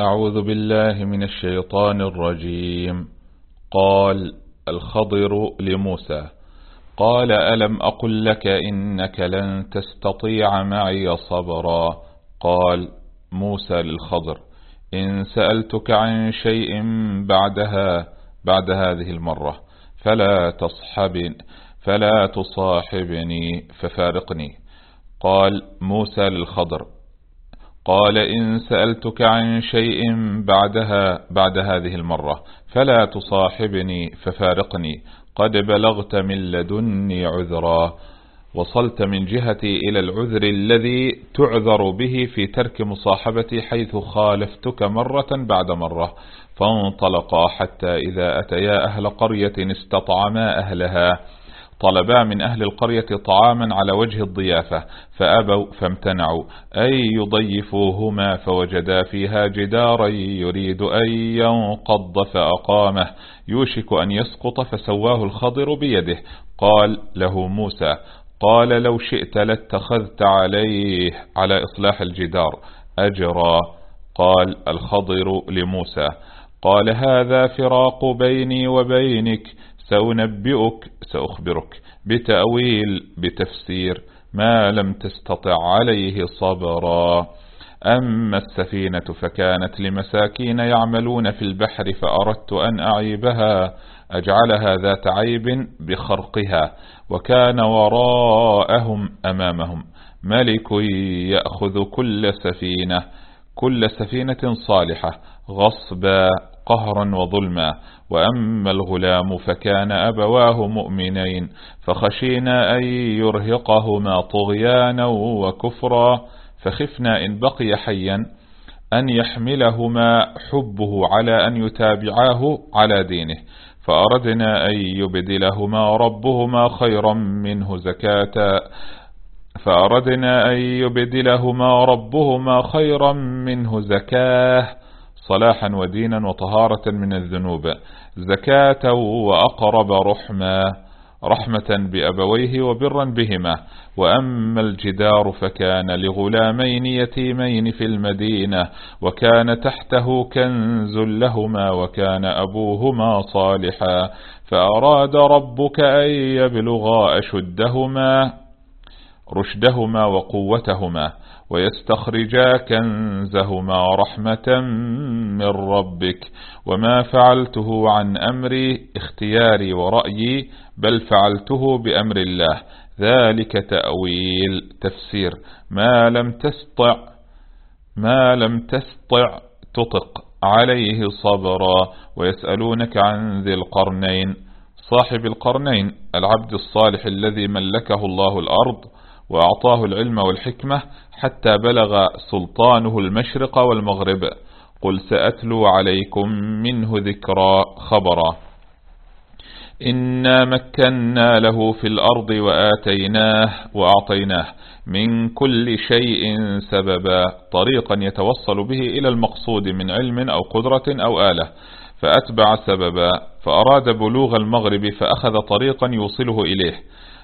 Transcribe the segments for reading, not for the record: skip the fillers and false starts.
أعوذ بالله من الشيطان الرجيم. قال الخضر لموسى: قال ألم أقل لك إنك لن تستطيع معي صبرا. قال موسى للخضر: إن سألتك عن شيء بعد هذه المرة فلا تصاحبني ففارقني. قال موسى للخضر: قال إن سألتك عن شيء بعد هذه المرة فلا تصاحبني ففارقني، قد بلغت من لدني عذرا، وصلت من جهتي إلى العذر الذي تعذر به في ترك مصاحبتي، حيث خالفتك مرة بعد مرة. فانطلقا حتى إذا أتيا أهل قرية استطعما أهلها، طلبا من أهل القرية طعاما على وجه الضيافة فأبوا فامتنعوا أن يضيفوهما، فوجدا فيها جدارا يريد أن ينقض فأقامه، يوشك أن يسقط، فسواه الخضر بيده. قال له موسى: قال لو شئت لاتخذت عليه على إصلاح الجدار أجرا. قال الخضر لموسى: قال هذا فراق بيني وبينك، سأخبرك بتفسير ما لم تستطع عليه صبرا. أما السفينة فكانت لمساكين يعملون في البحر، فأردت أن أعيبها أجعلها ذات عيب بخرقها، وكان وراءهم أمامهم ملك يأخذ كل سفينة صالحة غصبا قهرا وظلما. وأما الغلام فكان أبواه مؤمنين، فخشينا أن يرهقهما طغيانا وكفرا، فخفنا إن بقي حيا أن يحملهما حبه على أن يتابعاه على دينه، فأردنا أن يبدلهما ربهما خيرا منه زكاة، صلاحا ودينا وطهارة من الذنوب، زكاة وأقرب رحمة بأبويه وبرا بهما. وأما الجدار فكان لغلامين يتيمين في المدينة، وكان تحته كنز لهما، وكان أبوهما صالحا، فأراد ربك أن يبلغا رشدهما وقوتهما، ويستخرجا كنزهما رحمة من ربك، وما فعلته عن أمري اختياري ورأيي، بل فعلته بأمر الله، ذلك تفسير ما لم تستطع تطق عليه صبرا. ويسألونك عن ذي القرنين، صاحب القرنين، العبد الصالح الذي ملكه الله الأرض وأعطاه العلم والحكمة حتى بلغ سلطانه المشرق والمغرب. قل سأتلو عليكم منه خبرا. إنا مكنا له في الأرض وأعطيناه من كل شيء سببا، طريقا يتوصل به إلى المقصود من علم أو قدرة أو آلة، فأتبع سببا، فأراد بلوغ المغرب فأخذ طريقا يوصله إليه،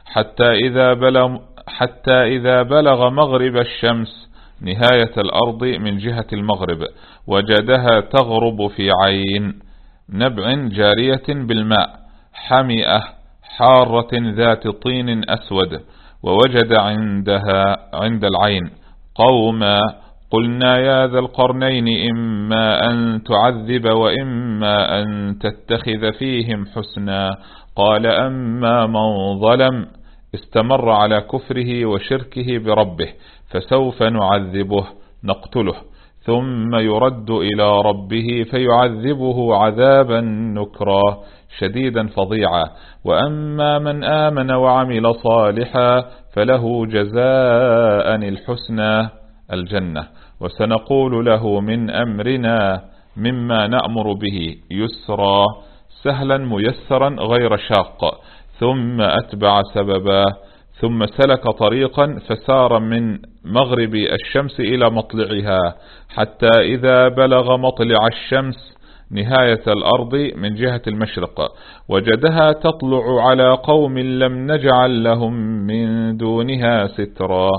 حتى إذا بلغ مغرب الشمس نهاية الأرض من جهة المغرب، وجدها تغرب في عين نبع جارية بالماء، حمئة حارة ذات طين أسود، ووجد عند العين قوما، قلنا يا ذا القرنين إما أن تعذب وإما أن تتخذ فيهم حسنا. قال أما من ظلم استمر على كفره وشركه بربه، فسوف نقتله ثم يرد إلى ربه فيعذبه عذابا نكرا شديدا فظيعا. وأما من آمن وعمل صالحا فله جزاء الحسنى الجنة، وسنقول له من أمرنا مما نأمر به يسرا، سهلا ميسرا غير شاق. ثم أتبع سببا، ثم سلك طريقا فسار من مغرب الشمس إلى مطلعها، حتى إذا بلغ مطلع الشمس نهاية الأرض من جهة المشرق، وجدها تطلع على قوم لم نجعل لهم من دونها سترا،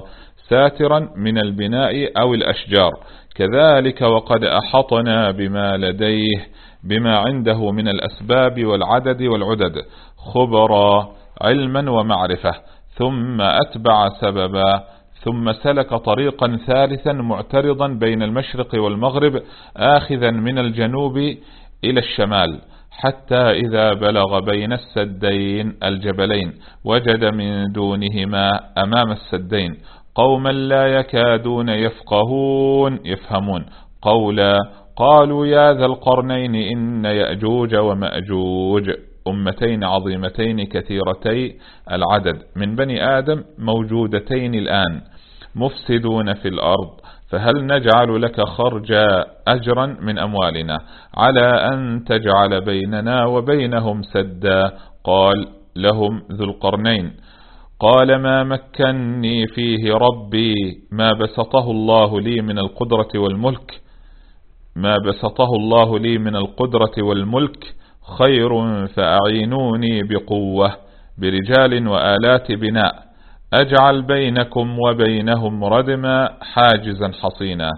ساترا من البناء أو الأشجار. كذلك وقد أحطنا بما لديه بما عنده من الأسباب والعدد والعدد خبرا علما ومعرفة. ثم أتبع سببا، ثم سلك طريقا ثالثا معترضا بين المشرق والمغرب آخذا من الجنوب إلى الشمال، حتى إذا بلغ بين السدين الجبلين وجد من دونهما أمام السدين قوما لا يكادون يفهمون قولا قالوا يا ذا القرنين إن يأجوج ومأجوج أمتين عظيمتين كثيرتي العدد من بني آدم موجودتين الآن مفسدون في الأرض، فهل نجعل لك خرجا أجرا من أموالنا على أن تجعل بيننا وبينهم سدا؟ قال لهم ذو القرنين قال ما مكني فيه ربي ما بسطه الله لي من القدرة والملك خير، فأعينوني بقوة برجال وآلات بناء أجعل بينكم وبينهم ردما حاجزا حصينا.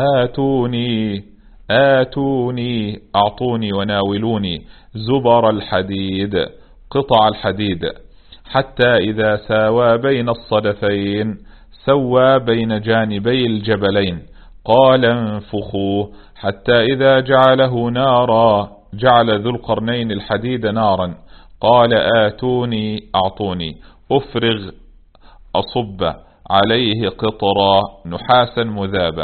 أعطوني وناولوني زبر الحديد قطع الحديد حتى إذا ساوى بين الصدفين سوى بين جانبي الجبلين قال انفخوه حتى إذا جعله نارا جعل ذو القرنين الحديد نارا قال أعطوني أفرغ أصب عليه قطرا نحاسا مذابا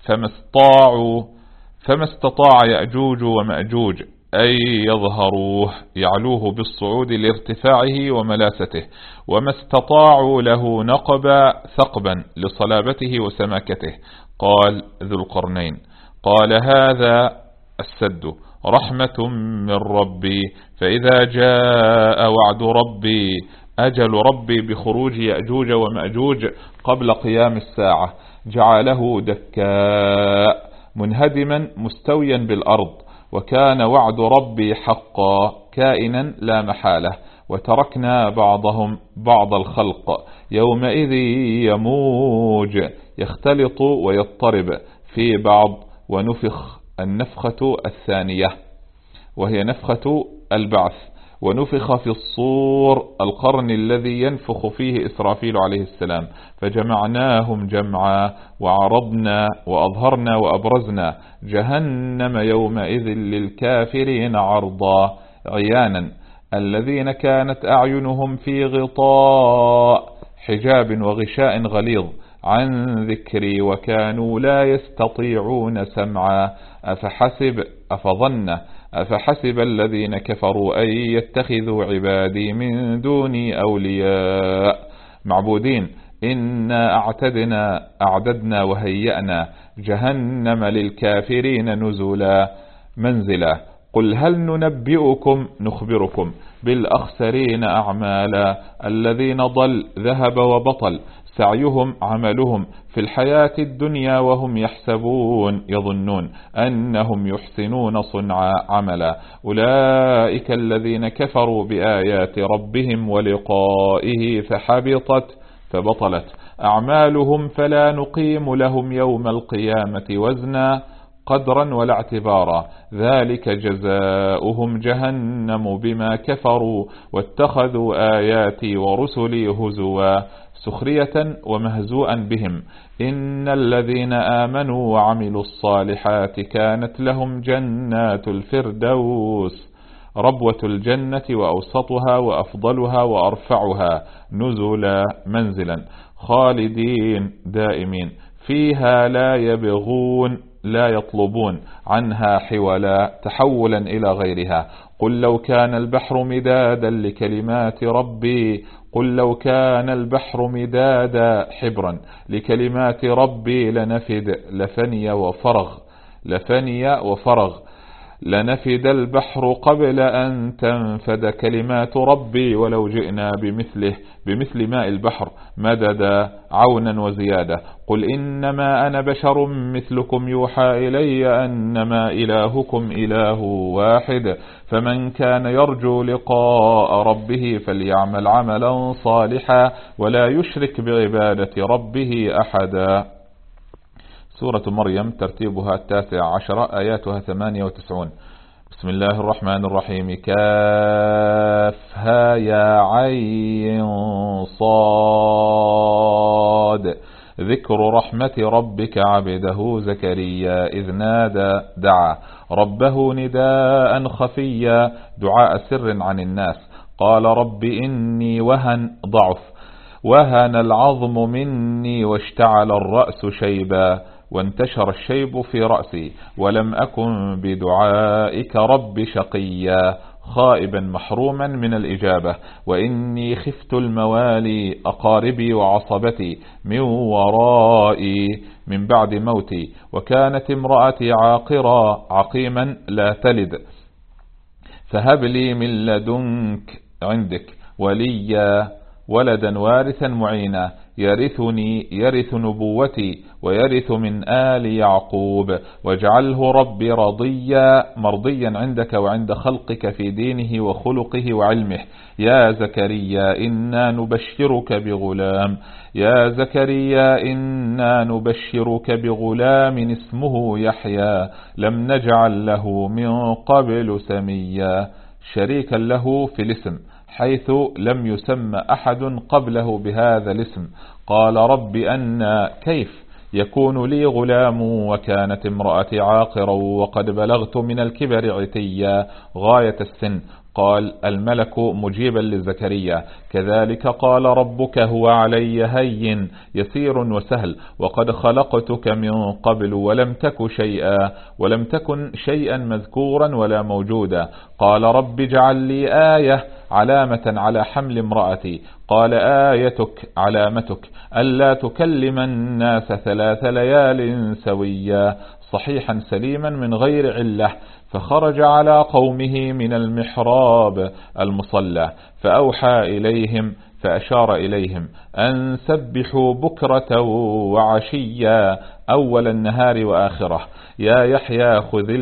فما استطاع يأجوج ومأجوج أي يظهروه يعلوه بالصعود لارتفاعه وملاسته، وما استطاعوا له نقبا ثقبا لصلابته وسماكته. قال ذو القرنين قال هذا السد رحمة من ربي، فإذا جاء وعد ربي أجل ربي بخروج يأجوج ومأجوج قبل قيام الساعة جعله دكاء منهدما مستويا بالأرض، وكان وعد ربي حقا كائنا لا محالة، وتركنا بعضهم بعض الخلق يومئذ يموج يختلط ويضطرب في بعض، ونفخ النفخة الثانية وهي نفخة البعث، ونفخ في الصور القرن الذي ينفخ فيه إسرافيل عليه السلام، فجمعناهم جمعا وعرضنا وأظهرنا وأبرزنا جهنم يومئذ للكافرين عرضا عيانا، الذين كانت أعينهم في غطاء حجاب وغشاء غليظ عن ذكري وكانوا لا يستطيعون سمعا. أفحسب الذين كفروا أن يتخذوا عبادي من دوني أولياء معبودين، إنا أعددنا وهيأنا جهنم للكافرين نزلا منزلا. قل هل نخبركم بالأخسرين أعمالا الذين ضل ذهب وبطل سعيهم عملهم في الحياة الدنيا وهم يظنون أنهم يحسنون صنعا عملا، أولئك الذين كفروا بآيات ربهم ولقائه فبطلت أعمالهم فلا نقيم لهم يوم القيامة وزنا قدرا ولا اعتبارا، ذلك جزاؤهم جهنم بما كفروا واتخذوا آياتي ورسلي هزوا سخرية ومهزوءا بهم. إن الذين آمنوا وعملوا الصالحات كانت لهم جنات الفردوس ربوة الجنة وأوسطها وأفضلها وأرفعها نزلا منزلا خالدين دائمين فيها لا يبغون لا يطلبون عنها حولا تحولا إلى غيرها. قل لو كان البحر مدادا لكلمات ربي حبرا لكلمات ربي لنفد لفني وفرغ لنفد البحر قبل أن تنفد كلمات ربي ولو جئنا بمثل ماء البحر مددا عونا وزيادة. قل إنما أنا بشر مثلكم يوحى إلي أنما إلهكم إله واحد فمن كان يرجو لقاء ربه فليعمل عملا صالحا ولا يشرك بعبادة ربه أحدا. سورة مريم ترتيبها 19 آياتها 98. بسم الله الرحمن الرحيم. كافها يا عين صاد ذكر رحمة ربك عبده زكريا إذ نادى دعا ربه نداء خفيا دعاء سر عن الناس. قال رب إني وهن العظم مني واشتعل الرأس شيبا وانتشر الشيب في رأسي ولم أكن بدعائك رب شقيا خائبا محروما من الإجابة وإني خفت الموالي أقاربي وعصبتي من ورائي من بعد موتي وكانت امرأتي عاقرا عقيما لا تلد فهب لي من لدنك عندك وليا ولدا وارثا معينا يرث نبوتي ويرث من آل يعقوب واجعله ربي مرضيا عندك وعند خلقك في دينه وخلقه وعلمه. يا زكريا إنا نبشرك بغلام اسمه يحيى لم نجعل له من قبل سميا شريكا له في الاسم حيث لم يسمى أحد قبله بهذا الاسم. قال رب أن كيف يكون لي غلام وكانت امرأتي عاقرا وقد بلغت من الكبر عتيا غاية السن. قال الملك مجيبا لزكريا كذلك قال ربك هو علي هين يسير وسهل وقد خلقتك من قبل ولم تكن شيئا مذكورا ولا موجودا. قال رب اجعل لي آية علامة على حمل امرأتي. قال آيتك علامتك ألا تكلم الناس 3 ليال سويا صحيحا سليما من غير علة. فخرج على قومه من المحراب المصلى فأوحى إليهم فأشار إليهم أن سبحوا بكرة وعشيا أول النهار وآخره. يا يحيى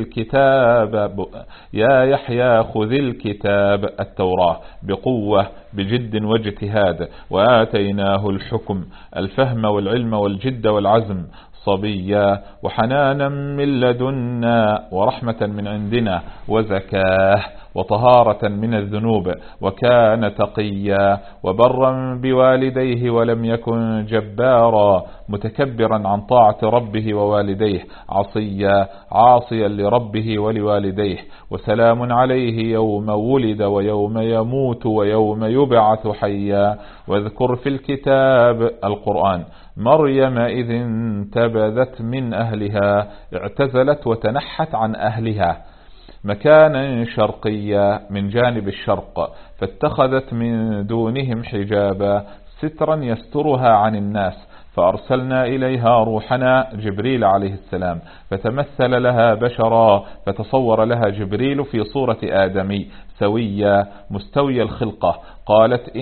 خذ الكتاب التوراة بقوة بجد واجتهاد وآتيناه الحكم الفهم والعلم والجد والعزم صبيا وحنانا من لدنا ورحمة من عندنا وزكاه وطهارة من الذنوب وكان تقيا وبرا بوالديه ولم يكن جبارا متكبرا عن طاعة ربه ووالديه عاصيا لربه ولوالديه. وسلام عليه يوم ولد ويوم يموت ويوم يبعث حيا. واذكر في الكتاب القرآن مريم إذ انتبذت من أهلها اعتزلت وتنحت عن أهلها مكانا شرقيا من جانب الشرق فاتخذت من دونهم حجابا سترا يسترها عن الناس فأرسلنا إليها روحنا جبريل عليه السلام فتمثل لها بشرا فتصور لها جبريل في صورة آدمي سويا مستوي الخلقة. قالت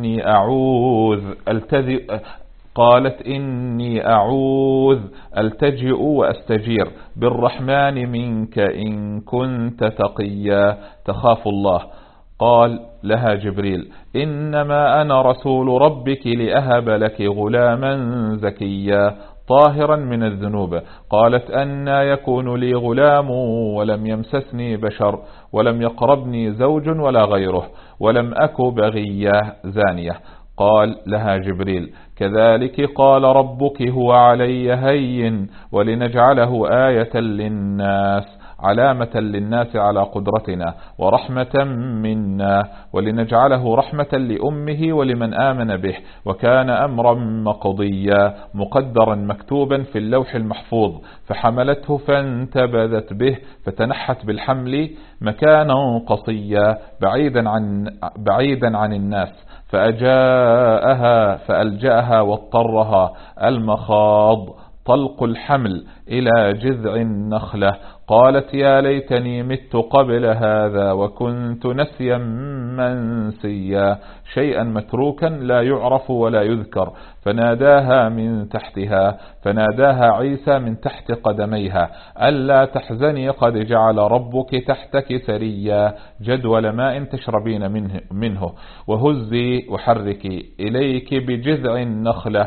إني أعوذ ألتجئ وأستجير بالرحمن منك إن كنت تقيا تخاف الله. قال لها جبريل إنما أنا رسول ربك لأهب لك غلاما زكيا طاهرا من الذنوب. قالت أنى يكون لي غلام ولم يمسسني بشر ولم يقربني زوج ولا غيره ولم أك بغيا زانية. قال لها جبريل كذلك قال ربك هو علي هين ولنجعله آية للناس علامة للناس على قدرتنا ورحمة منا ولنجعله رحمة لأمه ولمن آمن به وكان أمرا مقضيا مقدرا مكتوبا في اللوح المحفوظ. فحملته فانتبذت به فتنحت بالحمل مكانا قصيا بعيدا عن الناس فألجأها واضطرها المخاض طلق الحمل إلى جذع النخلة. قالت يا ليتني مت قبل هذا وكنت نسيا منسيا، شيئا متروكا لا يعرف ولا يذكر. فناداها من تحتها، فناداها عيسى من تحت قدميها ألا تحزني قد جعل ربك تحتك سريا جدول ماء تشربين منه وهزي وحركي إليك بجذع النخلة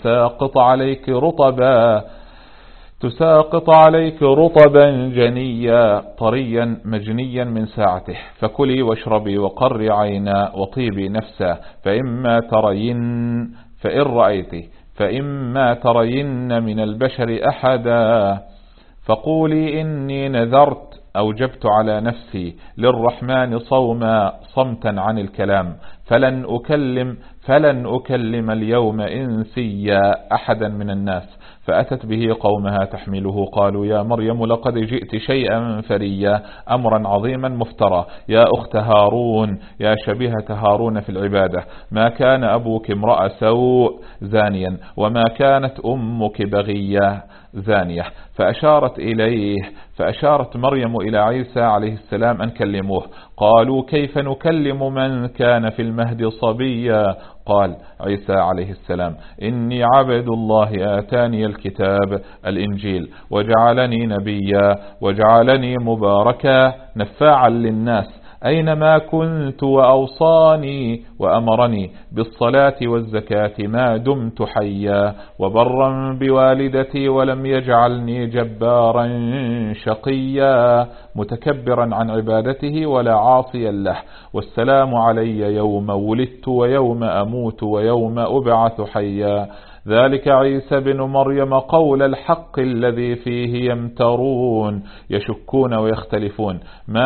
تساقط عليك رطبا جنيا طريا مجنيا من ساعته، فكلي واشربي وقري عينا وطيبي نفسا، فإما ترين من البشر أحدا فقولي إني نذرت أوجبت على نفسي للرحمن صوما صمتا عن الكلام فلن أكلم اليوم إنسيا أحدا من الناس. فأتت به قومها تحمله قالوا يا مريم لقد جئت شيئا فريا، أمرا عظيما مفترى. يا أخت هارون، يا شبيهة هارون في العبادة، ما كان أبوك امرأ سوء زانيا وما كانت أمك بغية زانية. فأشارت مريم إلى عيسى عليه السلام أن كلموه. قالوا كيف نكلم من كان في المهد صبيا؟ قال عيسى عليه السلام إني عبد الله آتاني الكتاب الإنجيل وجعلني نبيا وجعلني مباركا نفاعا للناس أينما كنت وأوصاني وأمرني بالصلاة والزكاة ما دمت حيا وبرا بوالدتي ولم يجعلني جبارا شقيا متكبرا عن عبادته ولا عاصيا له. والسلام علي يوم ولدت ويوم أموت ويوم أبعث حيا. ذلك عيسى بن مريم قول الحق الذي فيه يمترون يشكون ويختلفون.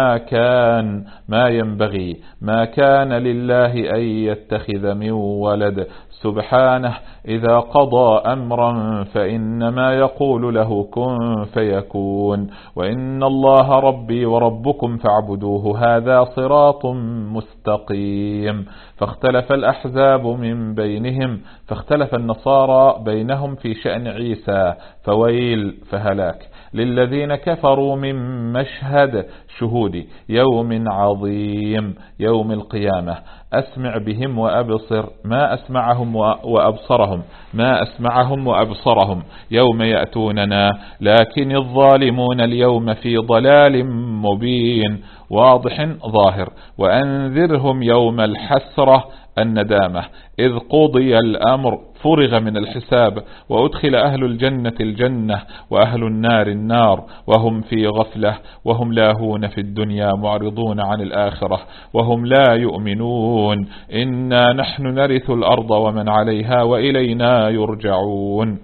ما كان لله أن يتخذ من ولد سبحانه إذا قضى أمرا فإنما يقول له كن فيكون. وإن الله ربي وربكم فاعبدوه هذا صراط مستقيم. فاختلف الأحزاب من بينهم، فاختلف النصارى بينهم في شأن عيسى، فهلاك للذين كفروا من مشهد شهود يوم عظيم يوم القيامة. أسمع بهم وأبصر ما أسمعهم وأبصرهم يوم يأتوننا، لكن الظالمون اليوم في ضلال مبين واضح ظاهر. وأنذرهم يوم الحسرة الندامة إذ قضي الأمر فرغ من الحساب وأدخل أهل الجنة الجنة وأهل النار النار وهم في غفلة وهم لاهون في الدنيا معرضون عن الآخرة وهم لا يؤمنون. إنا نحن نرث الأرض ومن عليها وإلينا يرجعون.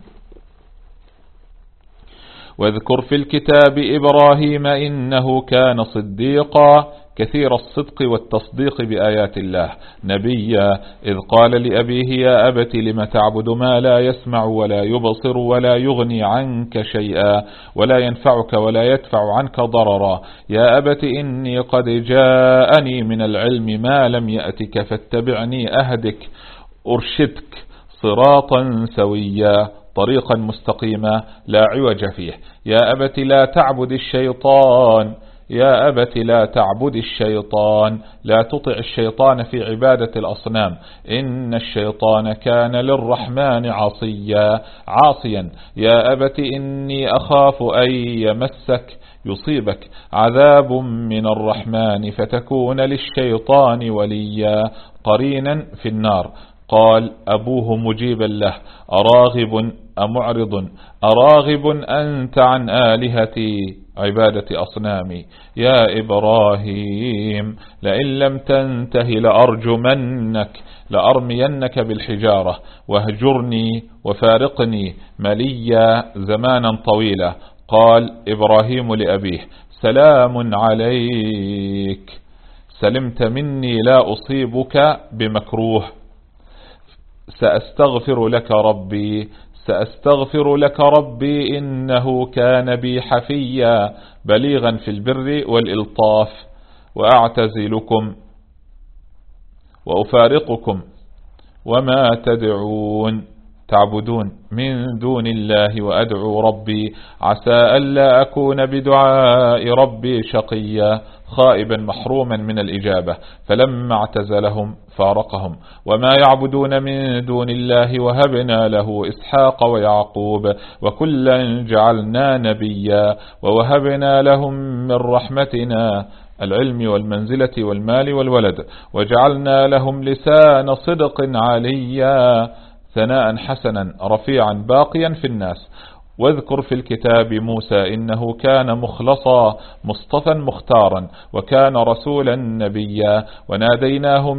واذكر في الكتاب إبراهيم إنه كان صديقا كثير الصدق والتصديق بآيات الله نبيا إذ قال لأبيه يا أبت لم تعبد ما لا يسمع ولا يبصر ولا يغني عنك شيئا ولا ينفعك ولا يدفع عنك ضررا. يا أبت إني قد جاءني من العلم ما لم يأتك فاتبعني أهدك أرشدك صراطا سويا طريقا مستقيما لا عوج فيه. يا أبت لا تعبد الشيطان لا تطع الشيطان في عبادة الأصنام إن الشيطان كان للرحمن عاصيا. يا أبت إني أخاف أن يصيبك عذاب من الرحمن فتكون للشيطان وليا قرينا في النار. قال أبوه مجيبا له أراغب أنت عن آلهتي عبادة أصنامي يا إبراهيم لئن لم تنته لأرمينك بالحجارة واهجرني وفارقني مليا زمانا طويلا. قال إبراهيم لأبيه سلام عليك سلمت مني لا أصيبك بمكروه سأستغفر لك ربي إنه كان بي حفيا بليغا في البر والإلطاف. وأعتزلكم وأفارقكم وما تدعون تعبدون من دون الله وأدعو ربي عسى ألا أكون بدعاء ربي شقيا خائبا محروما من الإجابة. فلما اعتزلهم فارقهم. وما يعبدون من دون الله وهبنا له إسحاق ويعقوب وكلا جعلنا نبيا ووهبنا لهم من رحمتنا العلم والمنزلة والمال والولد وجعلنا لهم لسان صدق عليا ثناء حسنا رفيعا باقيا في الناس. واذكر في الكتاب موسى إنه كان مخلصا مصطفى مختارا وكان رسولا نبيا وناديناه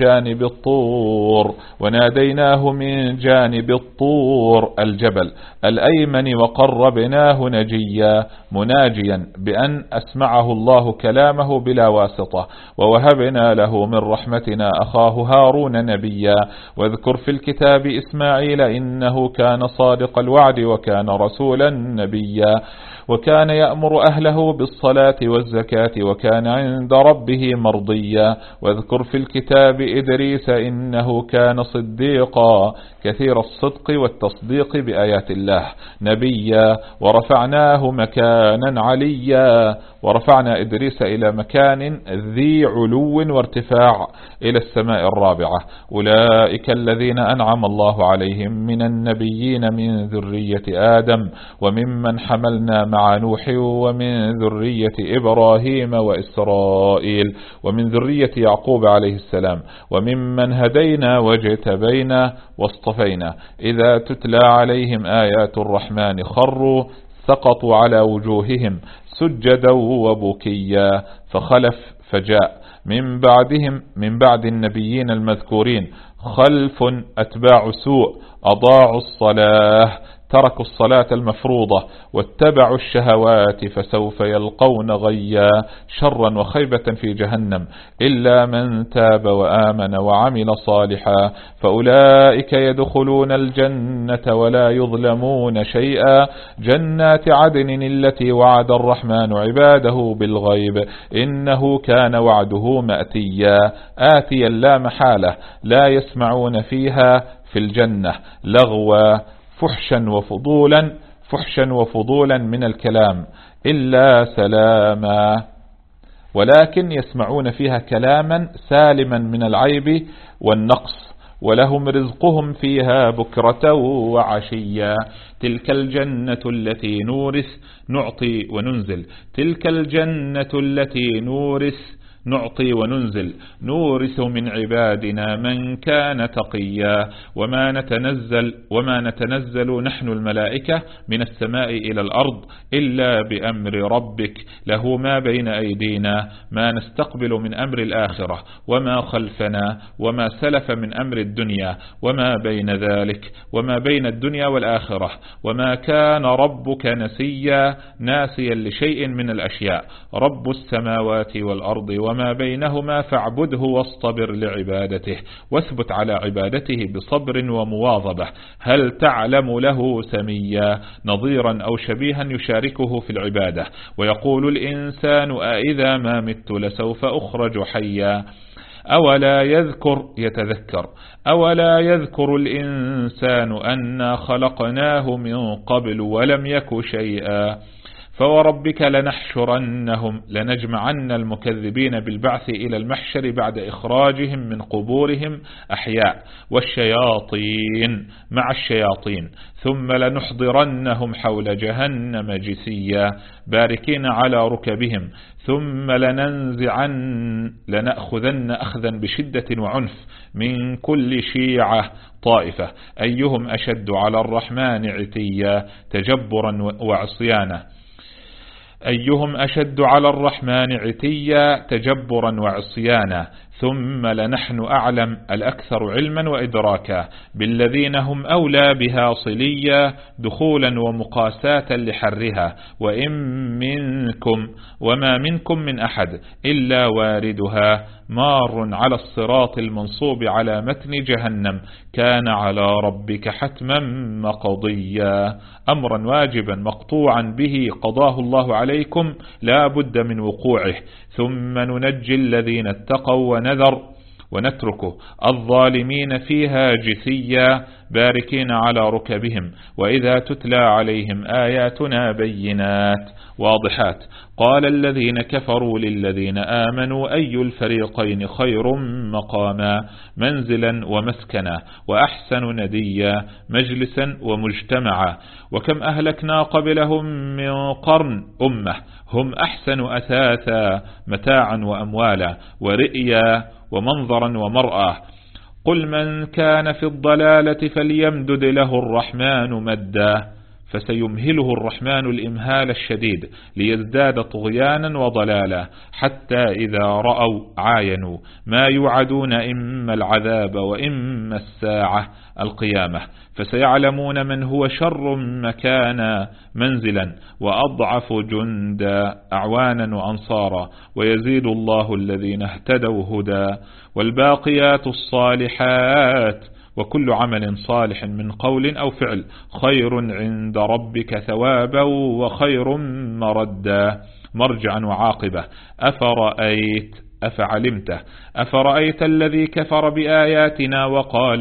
من جانب الطور الجبل الأيمن وقربناه نجيا مناجيا بأن أسمعه الله كلامه بلا واسطة. ووهبنا له من رحمتنا أخاه هارون نبيا. واذكر في الكتاب إسماعيل إنه كان صادق الوعد وكان رسولا نبيا وكان يأمر أهله بالصلاة والزكاة وكان عند ربه مرضيا. واذكر في الكتاب إدريس إنه كان صديقا كثير الصدق والتصديق بآيات الله نبيا ورفعناه مكانا عليا. ورفعنا إدريس إلى مكان ذي علو وارتفاع إلى السماء الرابعة. أولئك الذين أنعم الله عليهم من النبيين من ذرية آدم وممن حملنا مع نوح ومن ذرية إبراهيم وإسرائيل ومن ذرية يعقوب عليه السلام وممن هدينا واجتبينا واصطفينا. إذا تتلى عليهم آيات الرحمن خروا سقطوا على وجوههم سجدا وبكيا. فخلف فجاء من بعد النبيين المذكورين خلف أتباع سوء أضاعوا الصلاة تركوا الصلاة المفروضة واتبعوا الشهوات فسوف يلقون غيا شرا وخيبة في جهنم إلا من تاب وآمن وعمل صالحا فأولئك يدخلون الجنة ولا يظلمون شيئا جنات عدن التي وعد الرحمن عباده بالغيب إنه كان وعده مأتيا. آتيا لا محالة لا يسمعون فيها في الجنة لغوا فحشا وفضولا من الكلام إلا سلاما ولكن يسمعون فيها كلاما سالما من العيب والنقص ولهم رزقهم فيها بكرة وعشيا. تلك الجنة التي نعطي وننزل نورث من عبادنا من كان تقيا. وما نتنزل نحن الملائكة من السماء إلى الأرض إلا بأمر ربك له ما بين أيدينا ما نستقبل من أمر الآخرة وما خلفنا وما سلف من أمر الدنيا وما بين ذلك وما بين الدنيا والآخرة وما كان ربك ناسيا لشيء من الأشياء رب السماوات والأرض وما بينهما فاعبده واصطبر لعبادته واثبت على عبادته بصبر ومواظبة. هل تعلم له سميا نظيرا أو شبيها يشاركه في العبادة. ويقول الإنسان أإذا ما مت لسوف أخرج حيا أولا يذكر الإنسان أنا خلقناه من قبل ولم يك شيئا. فوربك لنجمعن المكذبين بالبعث إلى المحشر بعد إخراجهم من قبورهم أحياء والشياطين مع الشياطين ثم لنحضرنهم حول جهنم جثيا باركين على ركبهم ثم لنأخذن أخذا بشدة وعنف من كل شيعة طائفة أيهم أشد على الرحمن عتيا تجبرا وعصيانا ثم لنحن أعلم الأكثر علما وإدراكا بالذين هم أولى بها صليا دخولا ومقاساة لحرها وما منكم من أحد إلا واردها مار على الصراط المنصوب على متن جهنم كان على ربك حتما مقضيا. أمرا واجبا مقطوعا به قضاه الله عليكم لا بد من وقوعه ثم ننجي الذين اتقوا ونترك الظالمين فيها جثيا باركين على ركبهم، وإذا تتلى عليهم آياتنا بينات واضحات. قال الذين كفروا للذين آمنوا أي الفريقين خير مقاما منزلا ومسكنا وأحسن نديا مجلسا ومجتمعا. وكم أهلكنا قبلهم من قرن أمة هم أحسن أثاثا متاعا وأموالا ورئيا ومنظرا ومرأة. قل من كان في الضلالة فليمدد له الرحمن مدا، فسيمهله الرحمن الإمهال الشديد ليزداد طغيانا وضلالا، حتى إذا رأوا عاينوا ما يوعدون إما العذاب وإما الساعة القيامة، فسيعلمون من هو شر مكانا منزلا وأضعف جندا أعوانا وأنصارا، ويزيد الله الذين اهتدوا هدى. والباقيات الصالحات وكل عمل صالح من قول أو فعل خير عند ربك ثوابا وخير مردا مرجعا وعاقبة. أفرأيت الذي كفر بآياتنا وقال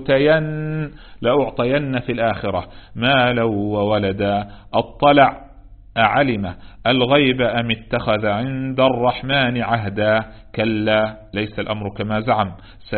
لأعطين في الآخرة مالا وولدا أطلع أعلم الغيب أم اتخذ عند الرحمن عهدا كلا ليس الأمر كما زعم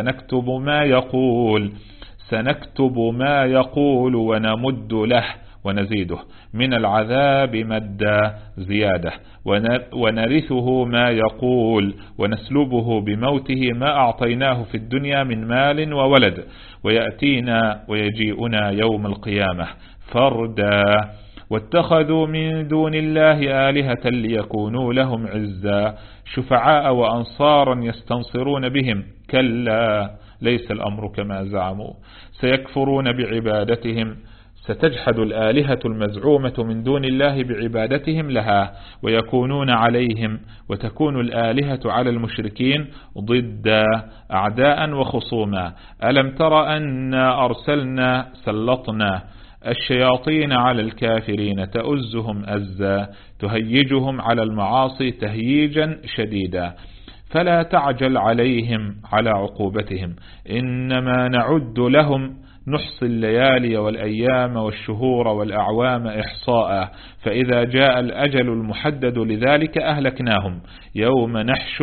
سنكتب ما يقول ونمد له ونزيده من العذاب مدا زيادة، ونرثه ما يقول ونسلبه بموته ما أعطيناه في الدنيا من مال وولد، ويجيئنا يوم القيامة فردا. واتخذوا من دون الله آلهة ليكونوا لهم عزا شفعاء وأنصارا يستنصرون بهم كلا ليس الأمر كما زعموا سيكفرون بعبادتهم. ستجحد الآلهة المزعومة من دون الله بعبادتهم لها ويكونون عليهم، وتكون الآلهة على المشركين ضد أعداء وخصوما. ألم تر أنا سلطنا الشياطين على الكافرين تؤزهم أزا تهيجهم على المعاصي تهييجا شديدا، فلا تعجل عليهم على عقوبتهم إنما نعد لهم نحصي الليالي والأيام والشهور والأعوام إحصاء، فإذا جاء الأجل المحدد لذلك أهلكناهم. يوم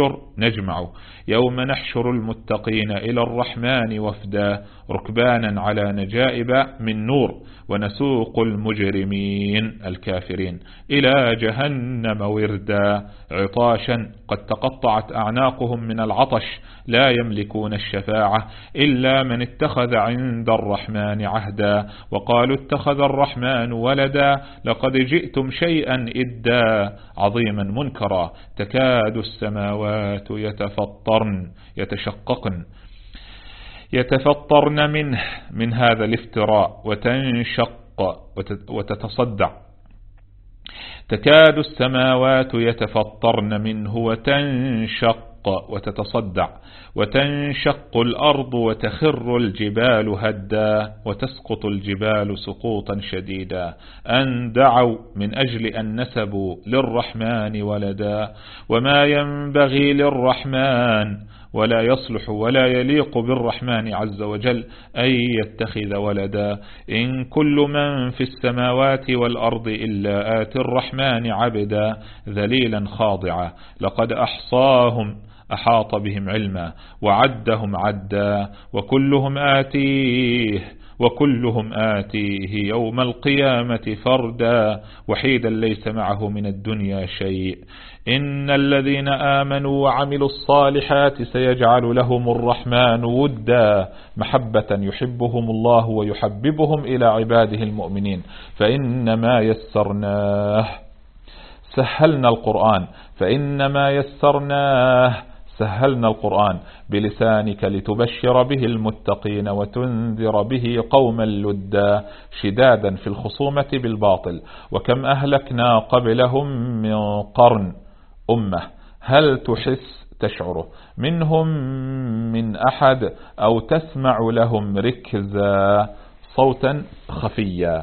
نحشر المتقين إلى الرحمن وفدا ركبانا على نجائب من نور، ونسوق المجرمين الكافرين إلى جهنم وردا عطاشا قد تقطعت أعناقهم من العطش لا يملكون الشفاعة إلا من اتخذ عند الرحمن عهدا وقالوا اتخذ الرحمن ولدا لقد جئتم شيئا إدا عظيما منكرا. تكاد السماوات يتفطرن منه من هذا الافتراء وتتصدع. تكاد السماوات يتفطرن منه وتنشق الأرض وتخر الجبال هدا وتسقط الجبال سقوطا شديدا أن دعوا من أجل أن نسبوا للرحمن ولدا وما ينبغي للرحمن ولا يصلح ولا يليق بالرحمن عز وجل أن يتخذ ولدا. إن كل من في السماوات والأرض إلا آتي الرحمن عبدا ذليلا خاضعا لقد أحصاهم أحاط بهم علما وعدهم عدا وكلهم آتيه يوم القيامة فردا وحيدا ليس معه من الدنيا شيء. إن الذين آمنوا وعملوا الصالحات سيجعل لهم الرحمن ودا محبة يحبهم الله ويحببهم إلى عباده المؤمنين فإنما سهلنا القرآن بلسانك لتبشر به المتقين وتنذر به قوما لدا شدادا في الخصومة بالباطل. وكم أهلكنا قبلهم من قرن أمة هل تشعر منهم من أحد أو تسمع لهم ركزا صوتا خفيا.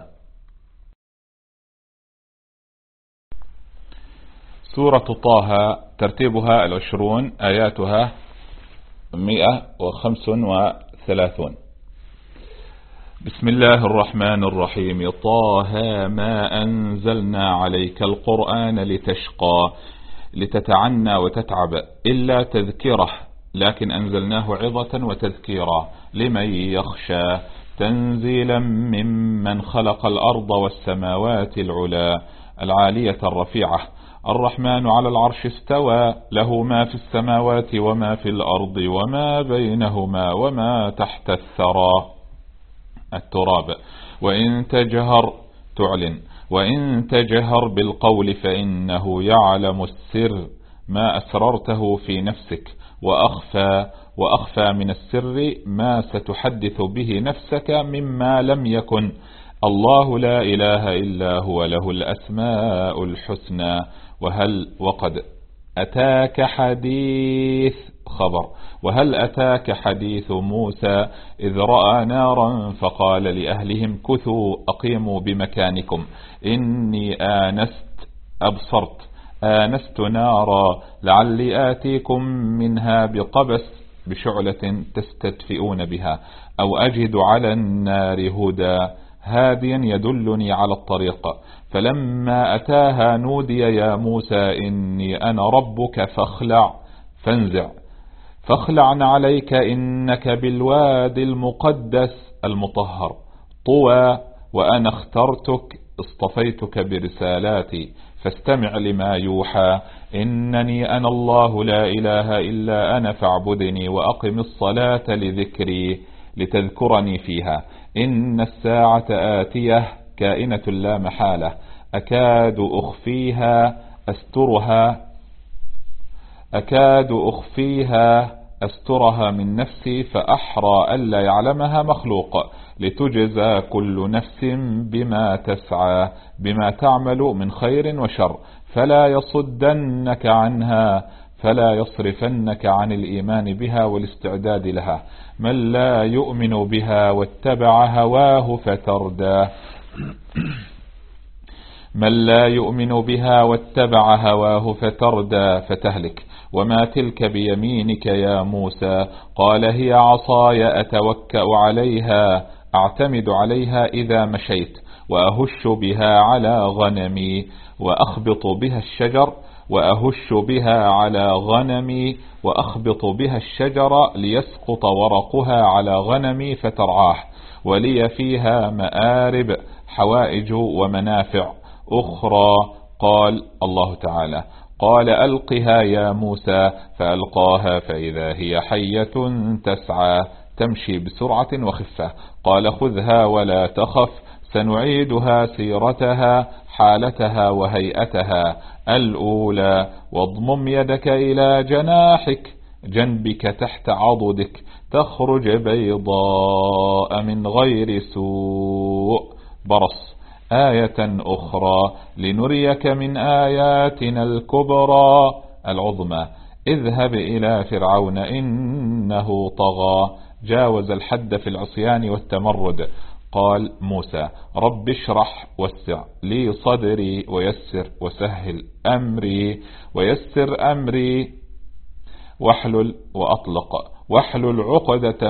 سورة طه ترتيبها 20 آياتها 135. بسم الله الرحمن الرحيم. طه ما أنزلنا عليك القرآن لتشقى لتتعنى وتتعب إلا تذكره، لكن أنزلناه عظة وتذكيرا لمن يخشى، تنزيلا ممن خلق الأرض والسماوات العلا العالية الرفيعة. الرحمن على العرش استوى، له ما في السماوات وما في الأرض وما بينهما وما تحت الثرى التراب. وإن تجهر تعلن، وإن تجهر بالقول فإنه يعلم السر، ما أسررته في نفسك وأخفى من السر ما ستحدث به نفسك مما لم يكن. الله لا إله إلا هو، له الأسماء الحسنى. وقد أتاك حديث خبر، وهل أتاك حديث موسى إذ رأى نارا فقال لأهلهم كثوا أقيموا بمكانكم إني آنست نارا لعلي آتيكم منها بقبس بشعلة تستدفئون بها أو أجد على النار هدى هاديا يدلني على الطريق. فلما أتاها نودي يا موسى إني أنا ربك فاخلع عليك إنك بالوادي المقدس المطهر طوى، وأنا اخترتك اصطفيتك برسالاتي فاستمع لما يوحى. إنني أنا الله لا إله إلا أنا فاعبدني وأقم الصلاة لذكري لتذكرني فيها. إن الساعة آتية كائنة لا محالة، أكاد أسترها من نفسي فأحرى ألا يعلمها مخلوق، لتجزى كل نفس بما تسعى بما تعمل من خير وشر، فلا يصرفنك عن الإيمان بها والاستعداد لها. من لا يؤمن بها واتبع هواه فتردى فتهلك. وما تلك بيمينك يا موسى؟ قال هي عصاي أتوكأ عليها أعتمد عليها إذا مشيت وأهش بها على غنمي وأخبط بها الشجر ليسقط ورقها على غنمي فترعاه، ولي فيها مآرب حوائج ومنافع أخرى. قال الله تعالى قال ألقها يا موسى فألقاها فإذا هي حية تسعى تمشي بسرعة وخفة. قال خذها ولا تخف سنعيدها سيرتها حالتها وهيئتها الأولى، واضمم يدك إلى جنبك تحت عضدك تخرج بيضاء من غير سوء برص آية أخرى لنريك من آياتنا الكبرى العظمى. اذهب إلى فرعون إنه طغى، جاوز الحد في العصيان والتمرد. قال موسى رب اشرح وسع لي صدري ويسر وسهل أمري واحلل عقدة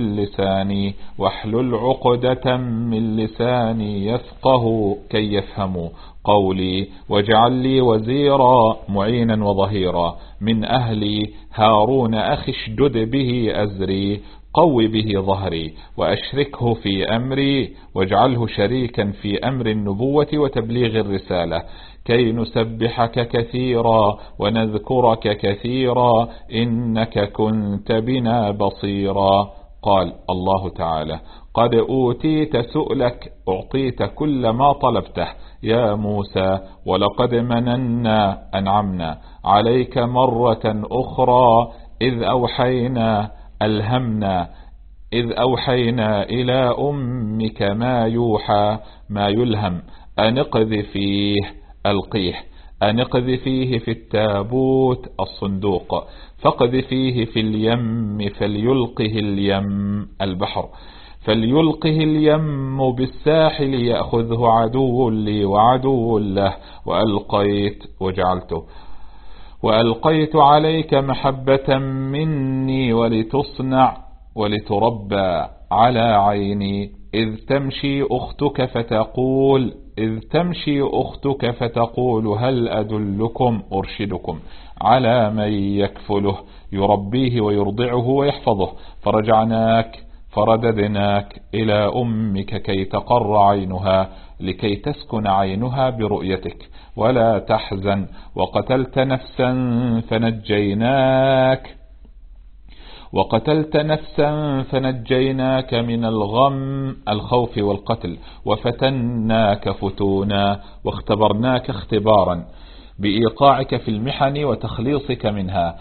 من لساني يفقه كي يفهموا قولي. واجعل لي وزيرا معينا وظهيرا من أهلي هارون أخي اشدد به أزري قو به ظهري وأشركه في أمري واجعله شريكا في أمر النبوة وتبليغ الرسالة كي نسبحك كثيرا ونذكرك كثيرا إنك كنت بنا بصيرا. قال الله تعالى قد أوتيت سؤلك أعطيت كل ما طلبته يا موسى، ولقد أنعمنا عليك مرة أخرى إذ أوحينا إلى أمك ما يلهم أن اقذ فيه في التابوت الصندوق فاقذ فيه في اليم فليلقه اليم بالساحل يأخذه عدو لي وعدو له وألقيت وألقيت عليك محبة مني ولتربى على عيني إذ تمشي أختك فتقول هل أدلكم أرشدكم على من يكفله يربيه ويرضعه ويحفظه، فرددناك إلى أمك كي تقر عينها لكي تسكن عينها برؤيتك ولا تحزن، وقتلت نفسا فنجيناك من الغم الخوف والقتل، وفتناك فتونا واختبرناك اختبارا بإيقاعك في المحن وتخليصك منها،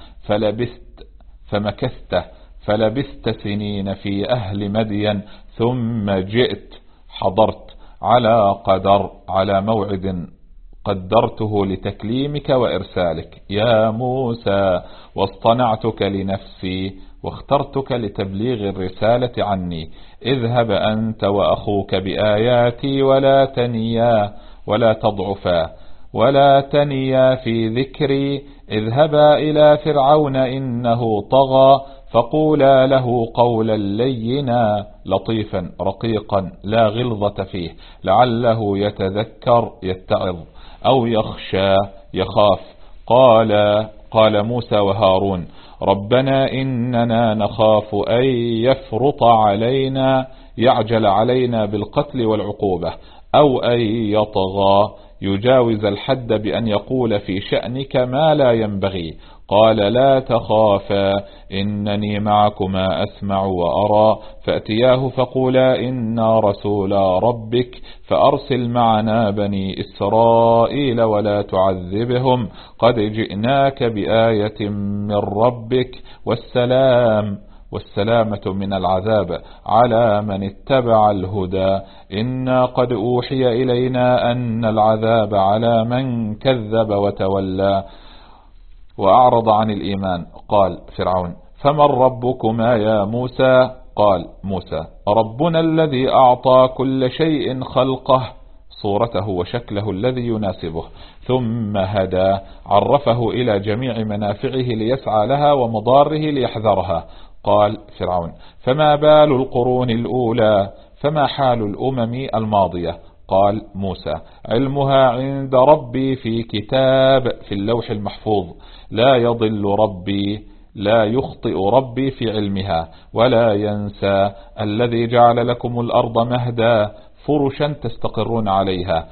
فلبثت سنين في أهل مدين، ثم جئت حضرت على موعد قدرته لتكليمك وإرسالك يا موسى، واصطنعتك لنفسي واخترتك لتبليغ الرسالة عني. اذهب أنت وأخوك بآياتي ولا تنيا في ذكري، اذهبا إلى فرعون إنه طغى، فقولا له قولا لينا لطيفا رقيقا لا غلظة فيه، لعله يتذكر يتعظ أو يخشى يخاف. قال موسى وهارون ربنا إننا نخاف أن يفرط علينا يعجل علينا بالقتل والعقوبة، أو أن يطغى يجاوز الحد بأن يقول في شأنك ما لا ينبغي. قال لا تخافا إنني معكما أسمع وأرى، فأتياه فقولا إنا رسولا ربك فأرسل معنا بني إسرائيل ولا تعذبهم، قد جئناك بآية من ربك، والسلامة من العذاب على من اتبع الهدى، إنا قد أوحي إلينا أن العذاب على من كذب وتولى وأعرض عن الإيمان. قال فرعون فمن ربكما يا موسى؟ قال موسى ربنا الذي أعطى كل شيء خلقه صورته وشكله الذي يناسبه، ثم هدى عرفه إلى جميع منافعه ليسعى لها ومضاره ليحذرها. قال فرعون فما بال القرون الأولى؟ فما حال الأمم الماضية؟ قال موسى علمها عند ربي في كتاب في اللوح المحفوظ، لا يضل ربي لا يخطئ ربي في علمها ولا ينسى. الذي جعل لكم الأرض مهدا فرشا تستقرون عليها،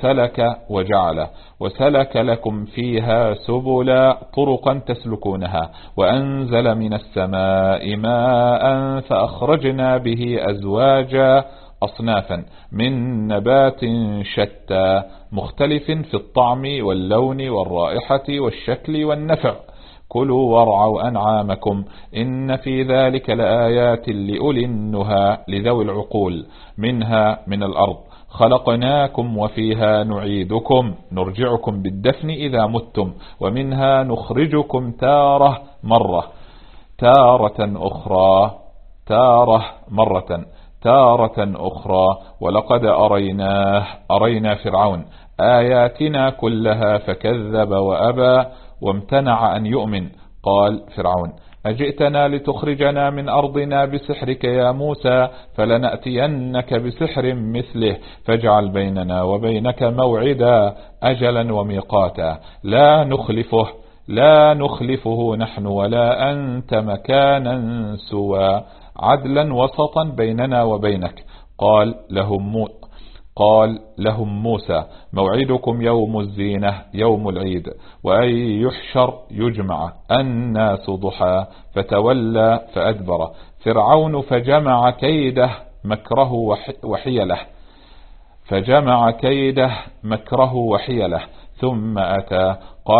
وسلك لكم فيها سبلا طرقا تسلكونها، وأنزل من السماء ماء فأخرجنا به أزواجا أصنافا من نبات شتى مختلف في الطعم واللون والرائحة والشكل والنفع، كلوا وارعوا أنعامكم إن في ذلك لآيات لأولي النهى لذوي العقول. منها من الأرض خلقناكم وفيها نرجعكم بالدفن إذا متم، ومنها نخرجكم تارة أخرى. ولقد أرينا فرعون آياتنا كلها فكذب وأبى وامتنع أن يؤمن. قال فرعون أجئتنا لتخرجنا من أرضنا بسحرك يا موسى؟ فلنأتينك بسحر مثله، فاجعل بيننا وبينك موعدا أجلا وميقاتا لا نخلفه نحن ولا أنت مكانا سوى، عدلا وسطا بيننا وبينك. قال لهم موسى موعدكم يوم الزينة يوم العيد، وأن يجمع الناس ضحى، فتولى فأدبر فرعون فجمع كيده مكره وحيله ثم أتى.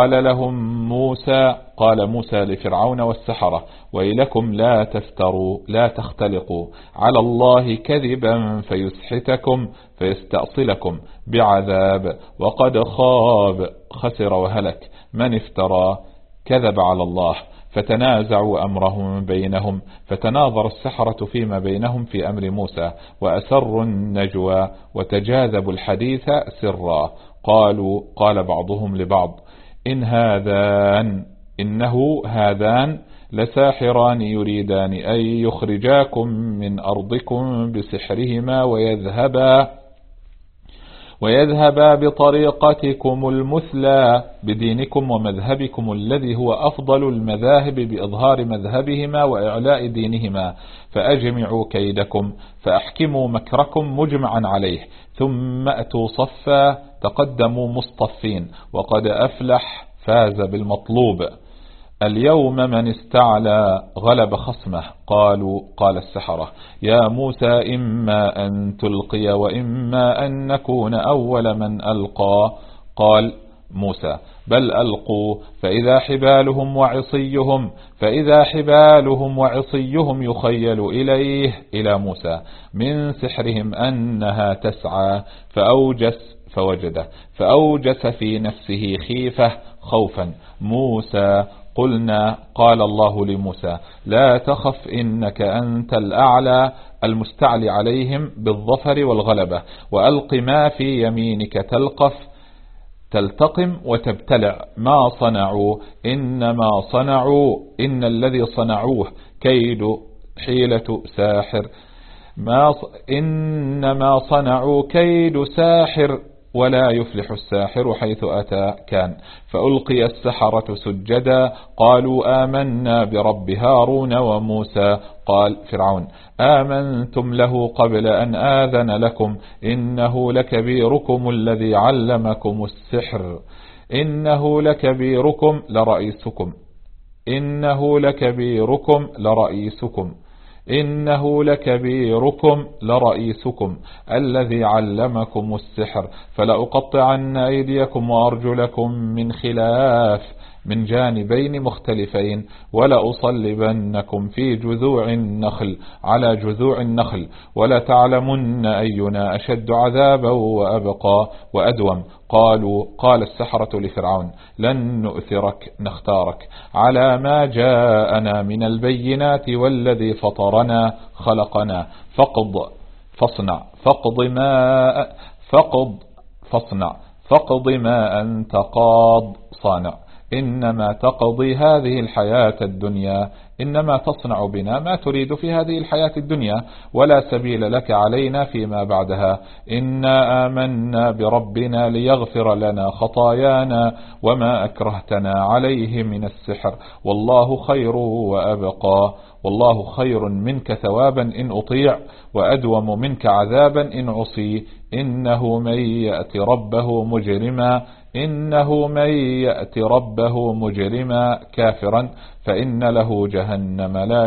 قال موسى لفرعون والسحرة ويلكم لا تفتروا لا تختلقوا على الله كذبا فيسحتكم فيستأصلكم بعذاب، وقد خسر وهلك من افترى كذب على الله. فتنازعوا أمرهم بينهم، فتناظر السحرة فيما بينهم في أمر موسى، وأسروا النجوى وتجاذبوا الحديث سرا. قال بعضهم لبعض إنه هذان لساحران يريدان أن يخرجاكم من أرضكم بسحرهما ويذهبا بطريقتكم المثلى بدينكم ومذهبكم الذي هو أفضل المذاهب بإظهار مذهبهما وإعلاء دينهما، فأجمعوا كيدكم فأحكموا مكركم مجمعا عليه، ثم أتوا صفا تقدموا مصطفين، وقد أفلح فاز بالمطلوب. اليوم من استعلى غلب خصمه. قال السحرة يا موسى إما أن تلقي وإما أن نكون أول من ألقى. قال موسى بل ألقوا فإذا حبالهم وعصيهم يخيل إليه إلى موسى من سحرهم أنها تسعى فأوجس في نفسه خيفة خوفا موسى. قال الله لموسى لا تخف إنك أنت الأعلى المستعلي عليهم بالظفر والغلبة، وألق ما في يمينك تلتقم وتبتلع ما صنعوا إن الذي صنعوه حيلة ساحر إنما صنعوا كيد ساحر ولا يفلح الساحر حيث أتى كان. فألقي السحرة سجدا قالوا آمنا برب هارون وموسى. قال فرعون آمنتم له قبل أن آذن لكم إنه لكبيركم الذي علمكم السحر إنه لكبيركم لرئيسكم الذي علمكم السحر فلأقطعن أيديكم وأرجلكم من خلاف من جانبين مختلفين ولأصلبنكم في على جذوع النخل ولتعلمن أينا أشد عذابا وأبقى وأدوم. قال السحرة لفرعون لن نؤثرك نختارك على ما جاءنا من البينات والذي فطرنا خلقنا فاقض ما أنت قاض صانع إنما تقضي هذه الحياة الدنيا إنما تصنع بنا ما تريد في هذه الحياة الدنيا ولا سبيل لك علينا فيما بعدها. إنا آمنا بربنا ليغفر لنا خطايانا وما أكرهتنا عليه من السحر والله خير وأبقى. والله خير منك ثوابا إن أطيع وأدوم منك عذابا إن عصي. إنه من يأت ربه مجرما كافرا فإن له جهنم لا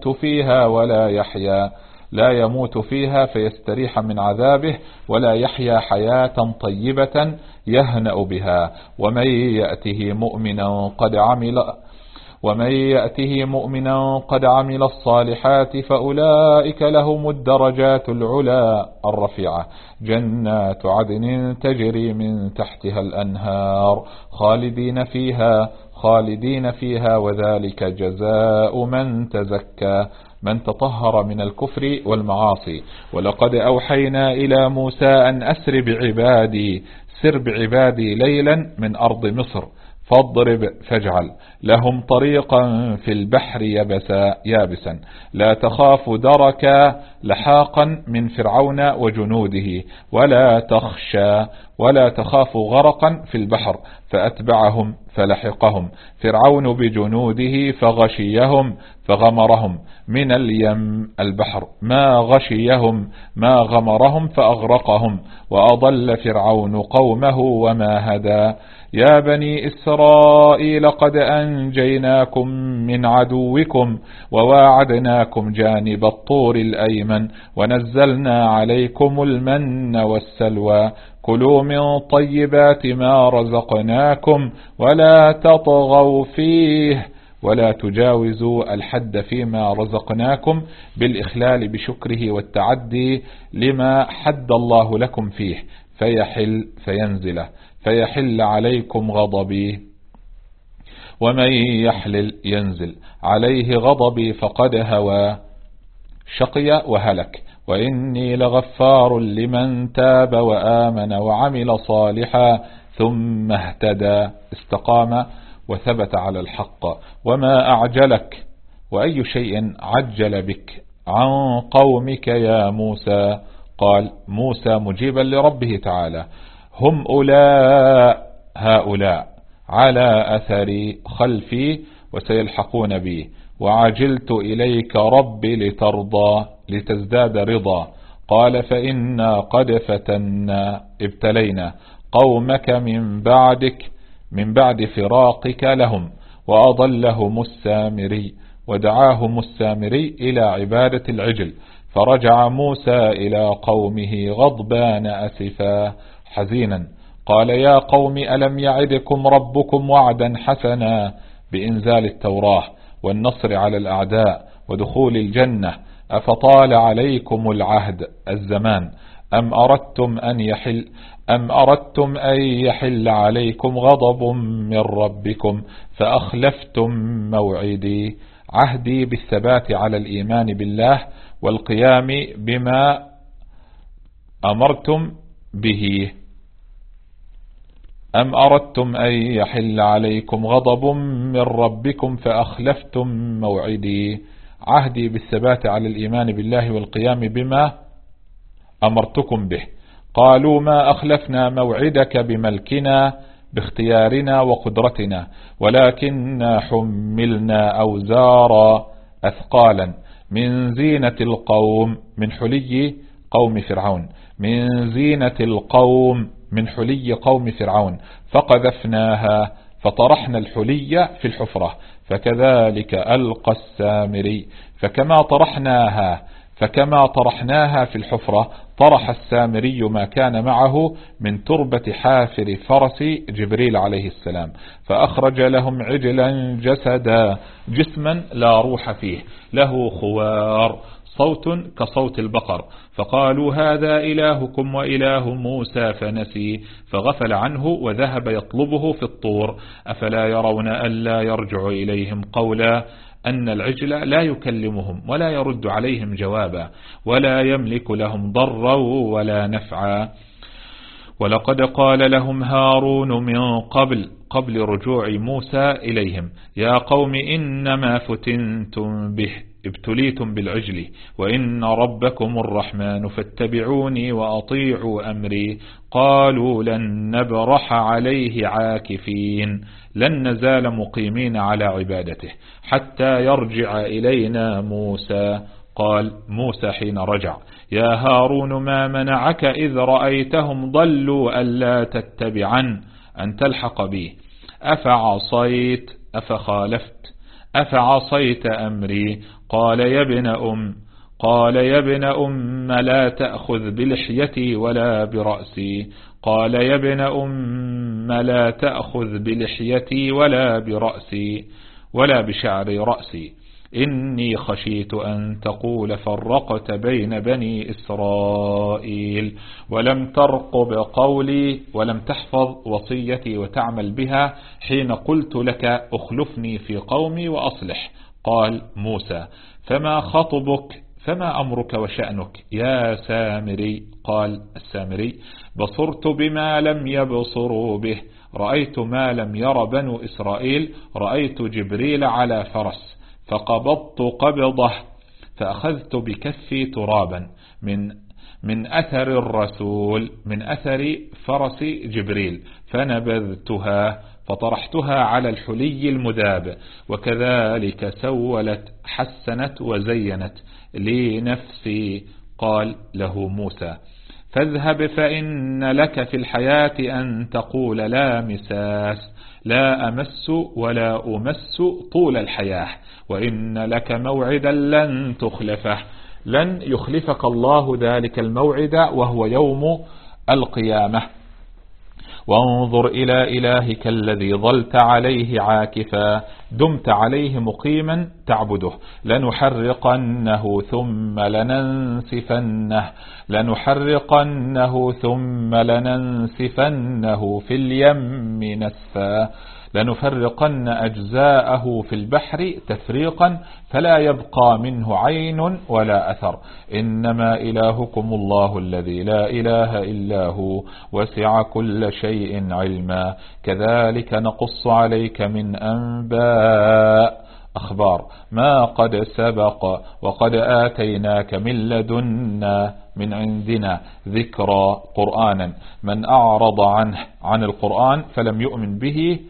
يموت فيها فيستريح من عذابه ولا يحيا حياة طيبة يهنأ بها. ومن يأته مؤمنا قد عمل الصالحات فأولئك لهم الدرجات العلى الرفيعة جنات عدن تجري من تحتها الأنهار خالدين فيها وذلك جزاء من تزكى من تطهر من الكفر والمعاصي. ولقد أوحينا إلى موسى أن سر بعبادي ليلا من أرض مصر فاضرب فاجعل لهم طريقا في البحر يابسا لا تخاف دركا لحاقا من فرعون وجنوده ولا تخاف غرقا في البحر فأتبعهم فلحقهم فرعون بجنوده فغمرهم من اليم البحر ما غمرهم فأغرقهم وأضل فرعون قومه وما هدى. يا بني إسرائيل قد أنجيناكم من عدوكم وواعدناكم جانب الطور الأيمن ونزلنا عليكم المن والسلوى كلوا من طيبات ما رزقناكم ولا تطغوا فيه ولا تجاوزوا الحد فيما رزقناكم بالإخلال بشكره والتعدي لما حد الله لكم فيه فيحل عليكم غضبي ومن يحلل ينزل عليه غضبي فقد هوى شقي وهلك. وإني لغفار لمن تاب وآمن وعمل صالحا ثم اهتدى استقام وثبت على الحق. وما أعجلك وأي شيء عجل بك عن قومك يا موسى؟ قال موسى مجيبا لربه تعالى: هم هؤلاء على أثري خلفي وسيلحقون بي، وعجلت إليك ربي لترضى لتزداد رضا. قال فإنا قد فتنا ابتلينا قومك من بعد فراقك لهم، وأضلهم السامري ودعاهم السامري إلى عبادة العجل. فرجع موسى إلى قومه غضبان أسفا حزينا، قال يا قوم ألم يعدكم ربكم وعدا حسنا بإنزال التوراة والنصر على الأعداء ودخول الجنة، أفطال عليكم العهد الزمان أم أردتم أن يحل عليكم غضب من ربكم فأخلفتم موعدي؟ عهدي بالثبات على الإيمان بالله والقيام بما أمرتم به. أم أردتم أن يحل عليكم غضب من ربكم فأخلفتم موعدي؟ عهدي بالثبات على الإيمان بالله والقيام بما أمرتكم به. قالوا ما أخلفنا موعدك بملكنا باختيارنا وقدرتنا، ولكننا حملنا أوزارا أثقالا من زينة القوم من حلي قوم فرعون من حلي قوم فرعون فقذفناها فطرحنا الحلي في الحفرة، فكذلك ألقى السامري فكما طرحناها في الحفرة طرح السامري ما كان معه من تربة حافر فرس جبريل عليه السلام، فأخرج لهم عجلا جسما لا روح فيه له خوار صوت كصوت البقر، فقالوا هذا إلهكم وإله موسى فنسي، فغفل عنه وذهب يطلبه في الطور. أفلا يرون ألا يرجع إليهم قولا، أن العجل لا يكلمهم ولا يرد عليهم جوابا ولا يملك لهم ضرا ولا نفعا. ولقد قال لهم هارون من قبل رجوع موسى إليهم: يا قوم إنما فتنتم به ابتليتم بالعجل، وإن ربكم الرحمن فاتبعوني وأطيعوا أمري. قالوا لن نبرح عليه عاكفين، لن نزال مقيمين على عبادته حتى يرجع إلينا موسى. قال موسى حين رجع: يا هارون ما منعك إذ رأيتهم ضلوا ألا تتبعن أن تلحق بي أفعصيت أمري؟ قال يا ابن أم لا تأخذ بلحيتي ولا برأسي ولا بشعر رأسي، إني خشيت أن تقول فرقت بين بني إسرائيل ولم ترقب قولي ولم تحفظ وصيتي وتعمل بها حين قلت لك أخلفني في قومي وأصلح. قال موسى: فما خطبك؟ فما أمرك وشأنك يا سامري؟ قال السامري: بصرت بما لم يبصروا به، رأيت ما لم ير بنو إسرائيل، رأيت جبريل على فرس فقبضت قبضه فأخذت بكفي ترابا من أثر الرسول، من أثر فرس جبريل، فنبذتها فطرحتها على الحلي المذاب، وكذلك سولت حسنت وزينت لي نفسي. قال له موسى: فاذهب فإن لك في الحياة أن تقول لا مساس، لا أمس ولا أمس طول الحياة، وإن لك موعدا لن تخلفه، لن يخلفك الله ذلك الموعد وهو يوم القيامة. وانظر إلى إلهك الذي ظلت عليه عاكفا دمت عليه مقيما تعبده. لنحرقنه ثم لننسفنه، لنحرقنه ثم لننسفنه في اليم نسفا، لنفرقن أجزاءه في البحر تفريقا فلا يبقى منه عين ولا أثر. إنما إلهكم الله الذي لا إله إلا هو وسع كل شيء علما. كذلك نقص عليك من أنباء أخبار ما قد سبق وقد آتيناك من لدنا من عندنا ذكرى قرآنا. من أعرض عنه عن القرآن فلم يؤمن به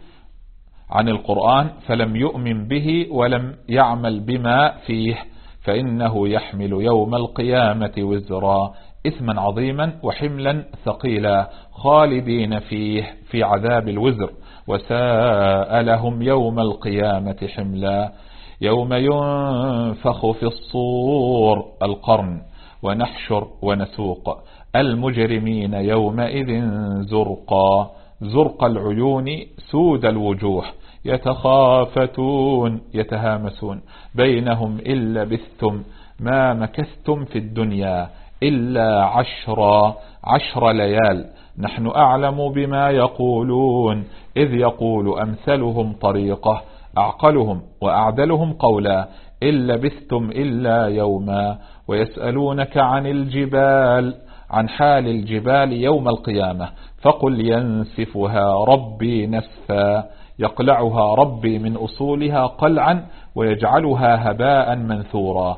ولم يعمل بما فيه فإنه يحمل يوم القيامة وزرا إثما عظيما وحملا ثقيلا خالدين فيه في عذاب الوزر وساء لهم يوم القيامة حملا. يوم ينفخ في الصور القرن ونحشر ونسوق المجرمين يومئذ زرقا، زرق العيون سود الوجوه، يتخافتون يتهامسون بينهم إن لبثتم ما مكثتم في الدنيا إلا 10 ليال نحن أعلم بما يقولون إذ يقول أمثلهم طريقة أعقلهم وأعدلهم قولا إن لبثتم إلا يوما. ويسألونك عن الجبال عن حال الجبال يوم القيامة فقل ينسفها ربي نسفا، يقلعها ربي من أصولها قلعا ويجعلها هباء منثورا